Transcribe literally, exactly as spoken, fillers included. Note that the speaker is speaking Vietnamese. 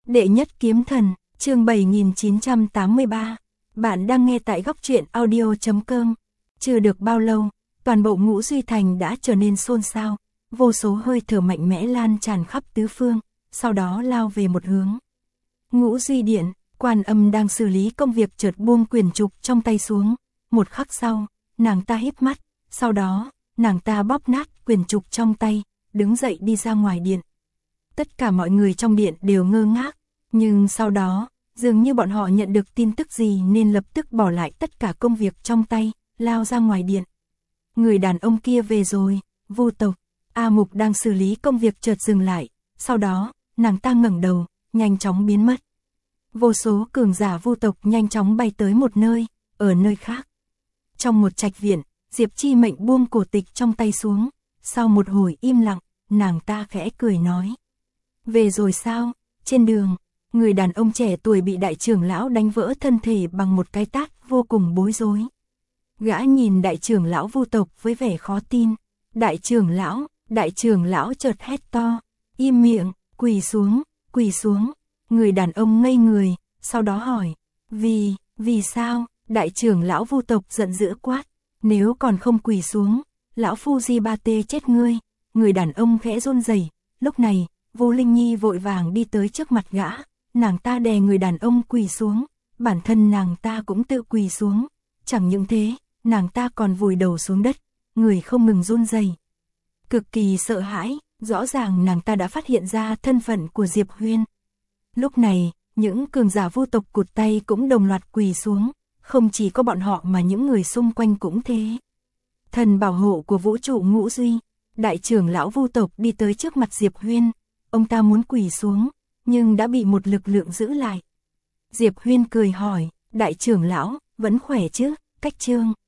Đệ nhất kiếm thần, chương bảy nghìn chín trăm tám mươi ba. Bạn đang nghe tại góc truyện audio chấm com. Chưa được bao lâu, toàn bộ Ngũ Duy Thành đã trở nên xôn xao, vô số hơi thở mạnh mẽ lan tràn khắp tứ phương, sau đó lao về một hướng. Ngũ Duy Điện, Quan Âm đang xử lý công việc chợt buông quyển trục trong tay xuống, một khắc sau, nàng ta híp mắt, sau đó, nàng ta bóp nát quyển trục trong tay, đứng dậy đi ra ngoài điện. Tất cả mọi người trong điện đều ngơ ngác, nhưng sau đó, dường như bọn họ nhận được tin tức gì nên lập tức bỏ lại tất cả công việc trong tay, lao ra ngoài điện. Người đàn ông kia về rồi, Vu tộc. A Mục đang xử lý công việc chợt dừng lại, sau đó, nàng ta ngẩng đầu, nhanh chóng biến mất. Vô số cường giả Vu tộc nhanh chóng bay tới một nơi, ở nơi khác. Trong một trạch viện, Diệp Chi Mệnh buông cổ tịch trong tay xuống, sau một hồi im lặng, nàng ta khẽ cười nói. Về rồi sao? Trên đường, người đàn ông trẻ tuổi bị đại trưởng lão đánh vỡ thân thể bằng một cái tát, vô cùng bối rối. Gã nhìn đại trưởng lão Vu tộc với vẻ khó tin. Đại trưởng lão, đại trưởng lão chợt hét to, im miệng, quỳ xuống, quỳ xuống. Người đàn ông ngây người, sau đó hỏi, vì, vì sao? Đại trưởng lão Vu tộc giận dữ quát, nếu còn không quỳ xuống, lão phu di ba tê chết ngươi. Người đàn ông khẽ run rẩy. Lúc này, Vu Linh Nhi vội vàng đi tới trước mặt gã, nàng ta đè người đàn ông quỳ xuống, bản thân nàng ta cũng tự quỳ xuống, chẳng những thế, nàng ta còn vùi đầu xuống đất, người không ngừng run rẩy, cực kỳ sợ hãi, rõ ràng nàng ta đã phát hiện ra thân phận của Diệp Huyên. Lúc này, những cường giả Vu tộc cụt tay cũng đồng loạt quỳ xuống, không chỉ có bọn họ mà những người xung quanh cũng thế. Thần bảo hộ của vũ trụ Ngũ Duy, đại trưởng lão Vu tộc đi tới trước mặt Diệp Huyên. Ông ta muốn quỳ xuống, nhưng đã bị một lực lượng giữ lại. Diệp Huyên cười hỏi, đại trưởng lão, vẫn khỏe chứ? Cách trương,